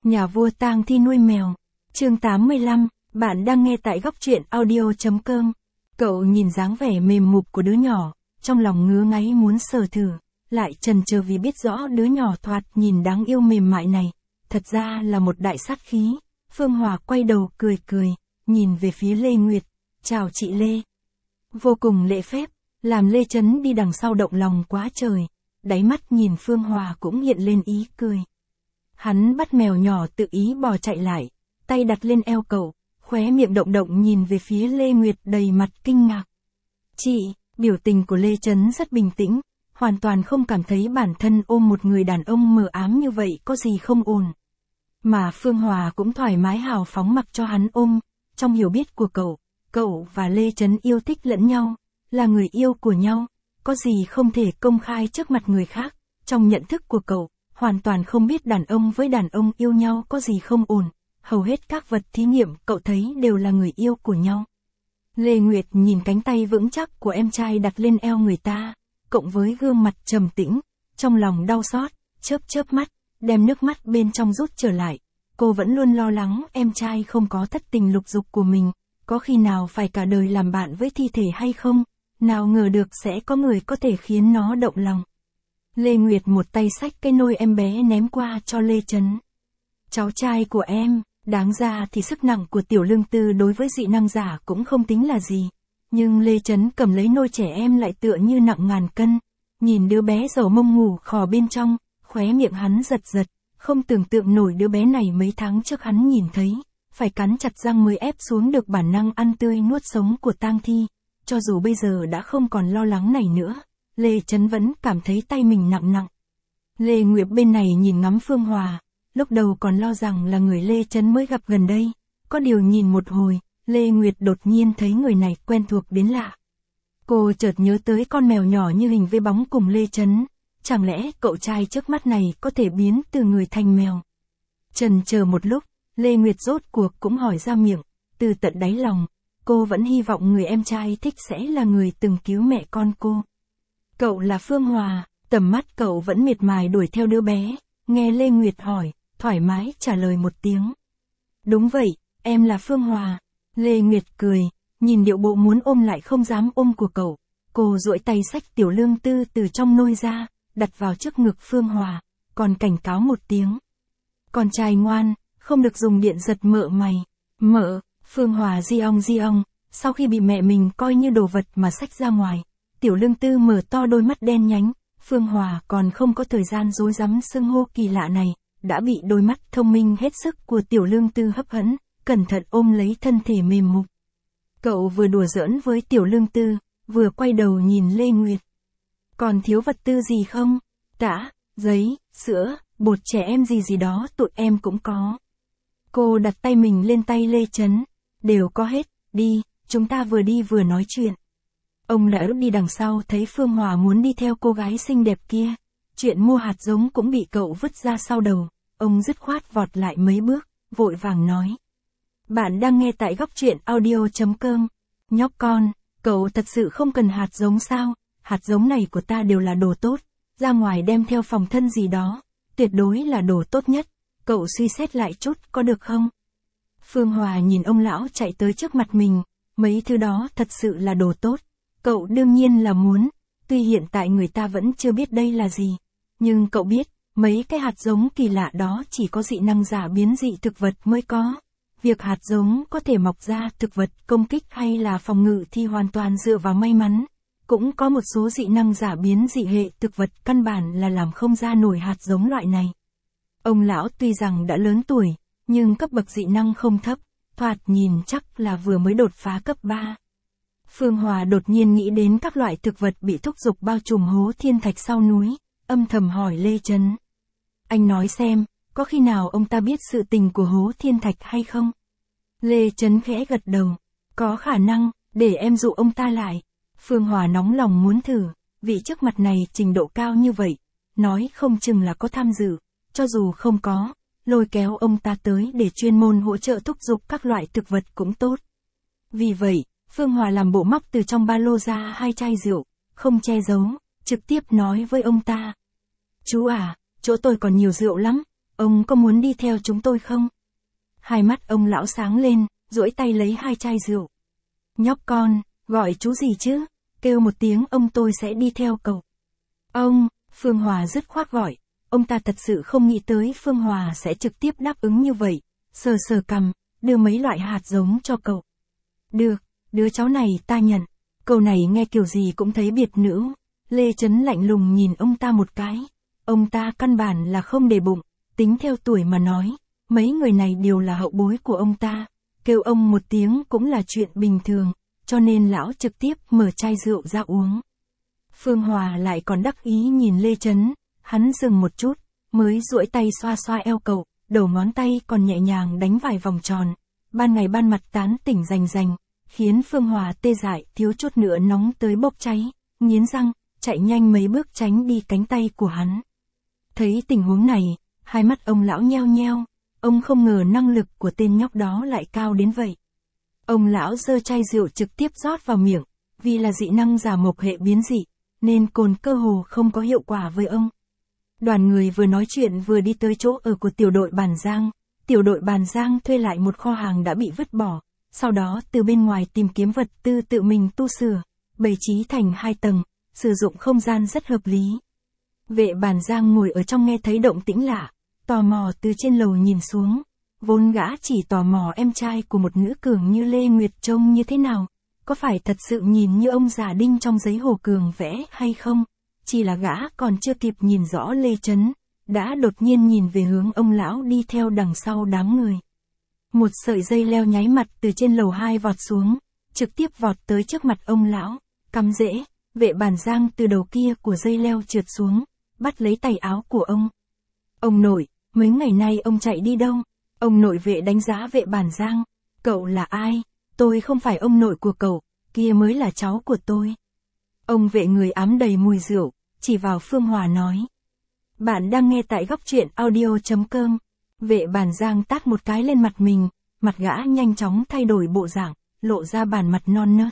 Nhà vua tang thi nuôi mèo. Chương 85, bạn đang nghe tại góc truyện audio.com. Cậu nhìn dáng vẻ mềm mụp của đứa nhỏ, trong lòng ngứa ngáy muốn sờ thử, lại chần chờ vì biết rõ đứa nhỏ thoạt nhìn đáng yêu mềm mại này, thật ra là một đại sát khí. Phương Hòa quay đầu cười cười, nhìn về phía Lê Nguyệt, chào chị Lê. Vô cùng lễ phép, làm Lê Chấn đi đằng sau động lòng quá trời, đáy mắt nhìn Phương Hòa cũng hiện lên ý cười. Hắn bắt mèo nhỏ tự ý bò chạy lại, tay đặt lên eo cậu, khóe miệng động động nhìn về phía Lê Nguyệt đầy mặt kinh ngạc. Chị, biểu tình của Lê Chấn rất bình tĩnh, hoàn toàn không cảm thấy bản thân ôm một người đàn ông mờ ám như vậy có gì không ổn. Mà Phương Hòa cũng thoải mái hào phóng mặc cho hắn ôm, trong hiểu biết của cậu và Lê Chấn yêu thích lẫn nhau, là người yêu của nhau, có gì không thể công khai trước mặt người khác, trong nhận thức của cậu, hoàn toàn không biết đàn ông với đàn ông yêu nhau có gì không ổn, hầu hết các vật thí nghiệm cậu thấy đều là người yêu của nhau. Lê Nguyệt nhìn cánh tay vững chắc của em trai đặt lên eo người ta, cộng với gương mặt trầm tĩnh, trong lòng đau xót, chớp mắt, đem nước mắt bên trong rút trở lại. Cô vẫn luôn lo lắng em trai không có thất tình lục dục của mình, có khi nào phải cả đời làm bạn với thi thể hay không, nào ngờ được sẽ có người có thể khiến nó động lòng. Lê Nguyệt một tay xách cái nôi em bé ném qua cho Lê Chấn. Cháu trai của em, đáng ra thì sức nặng của Tiểu Lương Tư đối với dị năng giả cũng không tính là gì. Nhưng Lê Chấn cầm lấy nôi trẻ em lại tựa như nặng ngàn cân. Nhìn đứa bé dầu mông ngủ khò bên trong, khóe miệng hắn giật, không tưởng tượng nổi đứa bé này mấy tháng trước hắn nhìn thấy, phải cắn chặt răng mới ép xuống được bản năng ăn tươi nuốt sống của tang thi. Cho dù bây giờ đã không còn lo lắng này nữa, Lê Chấn vẫn cảm thấy tay mình nặng. Lê Nguyệt bên này nhìn ngắm Phương Hòa, lúc đầu còn lo rằng là người Lê Chấn mới gặp gần đây, có điều nhìn một hồi, Lê Nguyệt đột nhiên thấy người này quen thuộc đến lạ. Cô chợt nhớ tới con mèo nhỏ như hình với bóng cùng Lê Chấn, chẳng lẽ cậu trai trước mắt này có thể biến từ người thành mèo? Chần chờ một lúc, Lê Nguyệt rốt cuộc cũng hỏi ra miệng, từ tận đáy lòng, cô vẫn hy vọng người em trai thích sẽ là người từng cứu mẹ con cô. Cậu là Phương Hòa, tầm mắt cậu vẫn miệt mài đuổi theo đứa bé, nghe Lê Nguyệt hỏi, thoải mái trả lời một tiếng. Đúng vậy, em là Phương Hòa. Lê Nguyệt cười, nhìn điệu bộ muốn ôm lại không dám ôm của cậu, cô duỗi tay xách Tiểu Lương Tư từ trong nôi ra, đặt vào trước ngực Phương Hòa, còn cảnh cáo một tiếng. Con trai ngoan, không được dùng điện giật mợ mày. Mợ, Phương Hòa di ong, sau khi bị mẹ mình coi như đồ vật mà xách ra ngoài. Tiểu Lương Tư mở to đôi mắt đen nhánh, Phương Hòa còn không có thời gian rối rắm xưng hô kỳ lạ này, đã bị đôi mắt thông minh hết sức của Tiểu Lương Tư hấp dẫn, cẩn thận ôm lấy thân thể mềm mục. Cậu vừa đùa giỡn với Tiểu Lương Tư, vừa quay đầu nhìn Lê Nguyệt. Còn thiếu vật tư gì không? Tã, giấy, sữa, bột trẻ em gì đó tụi em cũng có. Cô đặt tay mình lên tay Lê Chấn, đều có hết, đi, chúng ta vừa đi vừa nói chuyện. Ông lão đi đằng sau thấy Phương Hòa muốn đi theo cô gái xinh đẹp kia, chuyện mua hạt giống cũng bị cậu vứt ra sau đầu, ông dứt khoát vọt lại mấy bước, vội vàng nói. Bạn đang nghe tại góc truyện audio.com. Nhóc con, cậu thật sự không cần hạt giống sao? Hạt giống này của ta đều là đồ tốt, ra ngoài đem theo phòng thân gì đó, tuyệt đối là đồ tốt nhất, cậu suy xét lại chút có được không? Phương Hòa nhìn ông lão chạy tới trước mặt mình, mấy thứ đó thật sự là đồ tốt, cậu đương nhiên là muốn, tuy hiện tại người ta vẫn chưa biết đây là gì, nhưng cậu biết, mấy cái hạt giống kỳ lạ đó chỉ có dị năng giả biến dị thực vật mới có. Việc hạt giống có thể mọc ra thực vật công kích hay là phòng ngự thì hoàn toàn dựa vào may mắn. Cũng có một số dị năng giả biến dị hệ thực vật căn bản là làm không ra nổi hạt giống loại này. Ông lão tuy rằng đã lớn tuổi, nhưng cấp bậc dị năng không thấp, thoạt nhìn chắc là vừa mới đột phá cấp 3. Phương Hòa đột nhiên nghĩ đến các loại thực vật bị thúc giục bao trùm hố thiên thạch sau núi, âm thầm hỏi Lê Chấn. Anh nói xem, có khi nào ông ta biết sự tình của hố thiên thạch hay không? Lê Chấn khẽ gật đầu, có khả năng, để em dụ ông ta lại. Phương Hòa nóng lòng muốn thử, vị trước mặt này trình độ cao như vậy, nói không chừng là có tham dự, cho dù không có, lôi kéo ông ta tới để chuyên môn hỗ trợ thúc giục các loại thực vật cũng tốt. Vì vậy, Phương Hòa làm bộ móc từ trong ba lô ra 2 chai rượu, không che giấu, trực tiếp nói với ông ta. Chú à, chỗ tôi còn nhiều rượu lắm, Ông có muốn đi theo chúng tôi không? Hai mắt ông lão sáng lên, duỗi tay lấy 2 chai rượu. Nhóc con, gọi chú gì chứ? Kêu một tiếng ông tôi sẽ đi theo cậu. Ông, Phương Hòa dứt khoát gọi. Ông ta thật sự không nghĩ tới Phương Hòa sẽ trực tiếp đáp ứng như vậy. Sờ sờ cằm, đưa mấy loại hạt giống cho cậu. Được, đứa cháu này ta nhận. Câu này nghe kiểu gì cũng thấy biệt nữ. Lê Trấn lạnh lùng nhìn ông ta một cái. Ông ta căn bản là không để bụng, tính theo tuổi mà nói. Mấy người này đều là hậu bối của ông ta. Kêu ông một tiếng cũng là chuyện bình thường, cho nên lão trực tiếp mở chai rượu ra uống. Phương Hòa lại còn đắc ý nhìn Lê Trấn, hắn dừng một chút, mới duỗi tay xoa xoa eo cậu, đầu ngón tay còn nhẹ nhàng đánh vài vòng tròn. Ban ngày ban mặt tán tỉnh rành rành, khiến Phương Hòa tê dại thiếu chút nữa nóng tới bốc cháy, nghiến răng, chạy nhanh mấy bước tránh đi cánh tay của hắn. Thấy tình huống này, hai mắt ông lão nheo nheo, ông không ngờ năng lực của tên nhóc đó lại cao đến vậy. Ông lão giơ chai rượu trực tiếp rót vào miệng, vì là dị năng giả mộc hệ biến dị, nên cồn cơ hồ không có hiệu quả với ông. Đoàn người vừa nói chuyện vừa đi tới chỗ ở của tiểu đội Bàn Giang. Tiểu đội Bàn Giang thuê lại một kho hàng đã bị vứt bỏ, sau đó từ bên ngoài tìm kiếm vật tư tự mình tu sửa, bày trí thành 2 tầng, sử dụng không gian rất hợp lý. Vệ Bàn Giang ngồi ở trong nghe thấy động tĩnh lạ, tò mò từ trên lầu nhìn xuống. Vốn gã chỉ tò mò em trai của một nữ cường như Lê Nguyệt trông như thế nào, có phải thật sự nhìn như ông già Đinh trong giấy Hồ Cường vẽ hay không, chỉ là gã còn chưa kịp nhìn rõ Lê Trấn, đã đột nhiên nhìn về hướng ông lão đi theo đằng sau đám người. Một sợi dây leo nháy mặt từ trên lầu 2 vọt xuống, trực tiếp vọt tới trước mặt ông lão, cắm rễ. Vệ Bàn Giang từ đầu kia của dây leo trượt xuống, bắt lấy tay áo của ông. Ông nội, mấy ngày nay ông chạy đi đâu? Ông nội vệ đánh giá Vệ Bàn Giang. Cậu là ai? Tôi không phải ông nội của cậu, kia mới là cháu của tôi. Ông vệ người ám đầy mùi rượu, chỉ vào Phương Hòa nói. Bạn đang nghe tại góc truyện audio.com. Vệ Bàn Giang tát một cái lên mặt mình, mặt gã nhanh chóng thay đổi bộ dạng, lộ ra bản mặt non nớt.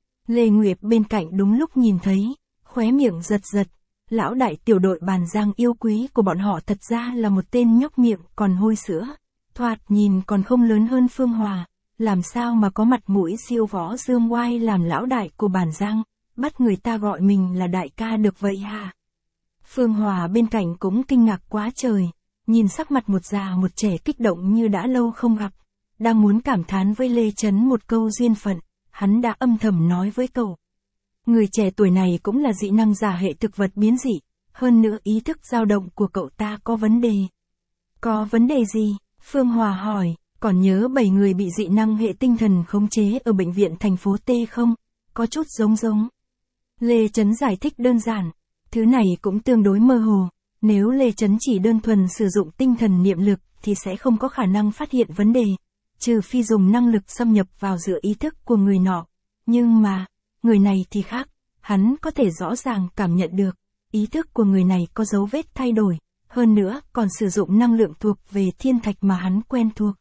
Lê Nguyệt bên cạnh đúng lúc nhìn thấy, khóe miệng giật giật. Lão đại tiểu đội Bàn Giang yêu quý của bọn họ thật ra là một tên nhóc miệng còn hôi sữa, thoạt nhìn còn không lớn hơn Phương Hòa, làm sao mà có mặt mũi siêu võ dương oai làm lão đại của Bàn Giang, bắt người ta gọi mình là đại ca được vậy hả? Phương Hòa bên cạnh cũng kinh ngạc quá trời, nhìn sắc mặt một già một trẻ kích động như đã lâu không gặp, đang muốn cảm thán với Lê Trấn một câu duyên phận, hắn đã âm thầm nói với cậu. Người trẻ tuổi này cũng là dị năng giả hệ thực vật biến dị, hơn nữa ý thức dao động của cậu ta có vấn đề. Có vấn đề gì? Phương Hòa hỏi, còn nhớ 7 người bị dị năng hệ tinh thần khống chế ở bệnh viện thành phố T không? Có chút giống. Lê Trấn giải thích đơn giản, thứ này cũng tương đối mơ hồ, nếu Lê Trấn chỉ đơn thuần sử dụng tinh thần niệm lực thì sẽ không có khả năng phát hiện vấn đề, trừ phi dùng năng lực xâm nhập vào giữa ý thức của người nọ. Nhưng mà, người này thì khác, hắn có thể rõ ràng cảm nhận được, ý thức của người này có dấu vết thay đổi, hơn nữa còn sử dụng năng lượng thuộc về thiên thạch mà hắn quen thuộc.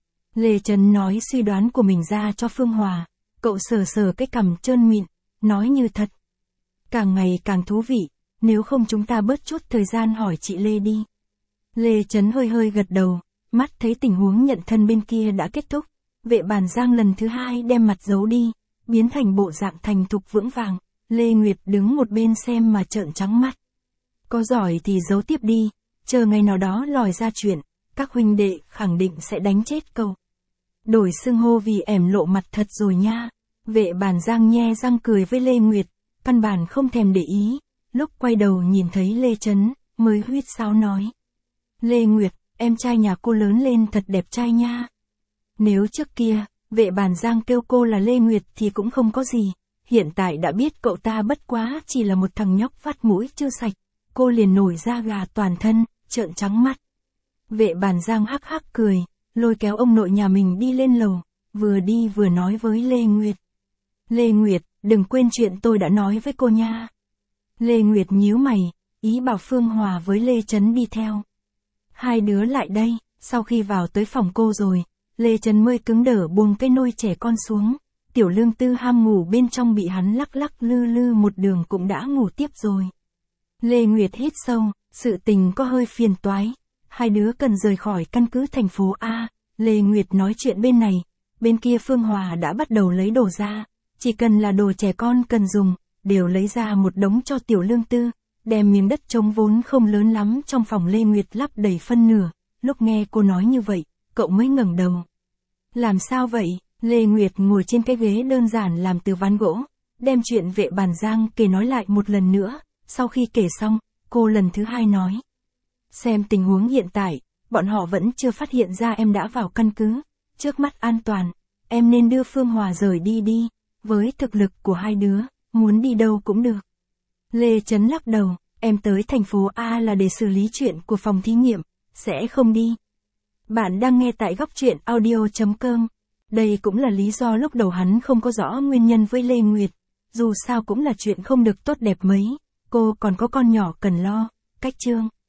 Lê Trấn nói suy đoán của mình ra cho Phương Hòa, cậu sờ sờ cái cằm trơn mịn, nói như thật. Càng ngày càng thú vị, nếu không chúng ta bớt chút thời gian hỏi chị Lê đi. Lê Trấn hơi gật đầu, mắt thấy tình huống nhận thân bên kia đã kết thúc, Vệ Bàn Giang lần thứ 2 đem mặt giấu đi, biến thành bộ dạng thành thục vững vàng, Lê Nguyệt đứng một bên xem mà trợn trắng mắt. Có giỏi thì giấu tiếp đi, chờ ngày nào đó lòi ra chuyện, các huynh đệ khẳng định sẽ đánh chết cậu. Đổi xưng hô vì ẻm lộ mặt thật rồi nha. Vệ Bàn Giang nhe răng cười với Lê Nguyệt, căn bản không thèm để ý, lúc quay đầu nhìn thấy Lê Trấn, mới huýt sáo nói. Lê Nguyệt, em trai nhà cô lớn lên thật đẹp trai nha. Nếu trước kia, Vệ Bàn Giang kêu cô là Lê Nguyệt thì cũng không có gì, hiện tại đã biết cậu ta bất quá chỉ là một thằng nhóc vắt mũi chưa sạch, cô liền nổi da gà toàn thân, trợn trắng mắt. Vệ Bàn Giang hắc hắc cười, lôi kéo ông nội nhà mình đi lên lầu, vừa đi vừa nói với Lê Nguyệt. Lê Nguyệt, đừng quên chuyện tôi đã nói với cô nha. Lê Nguyệt nhíu mày, ý bảo Phương Hòa với Lê Trấn đi theo. Hai đứa lại đây, sau khi vào tới phòng cô rồi, Lê Trấn mới cứng đờ buông cái nôi trẻ con xuống, Tiểu Lương Tư ham ngủ bên trong bị hắn lắc lắc lư lư một đường cũng đã ngủ tiếp rồi. Lê Nguyệt hít sâu, sự tình có hơi phiền toái. hai đứa cần rời khỏi căn cứ thành phố A. Lê Nguyệt nói chuyện bên này, bên kia Phương Hòa đã bắt đầu lấy đồ ra, chỉ cần là đồ trẻ con cần dùng, đều lấy ra một đống cho Tiểu Lương Tư, đem miếng đất trống vốn không lớn lắm trong phòng Lê Nguyệt lắp đầy phân nửa. Lúc nghe cô nói như vậy, cậu mới ngẩng đầu. Làm sao vậy? Lê Nguyệt ngồi trên cái ghế đơn giản làm từ ván gỗ, đem chuyện Vệ Bản Giang kể nói lại một lần nữa. Sau khi kể xong, cô lần thứ hai nói. Xem tình huống hiện tại, bọn họ vẫn chưa phát hiện ra em đã vào căn cứ. Trước mắt an toàn, em nên đưa Phương Hòa rời đi đi. Với thực lực của hai đứa, muốn đi đâu cũng được. Lê Trấn lắc đầu, em tới thành phố A là để xử lý chuyện của phòng thí nghiệm, sẽ không đi. Bạn đang nghe tại góc truyện audio.com. Đây cũng là lý do lúc đầu hắn không có rõ nguyên nhân với Lê Nguyệt. Dù sao cũng là chuyện không được tốt đẹp mấy, cô còn có con nhỏ cần lo. Cách chương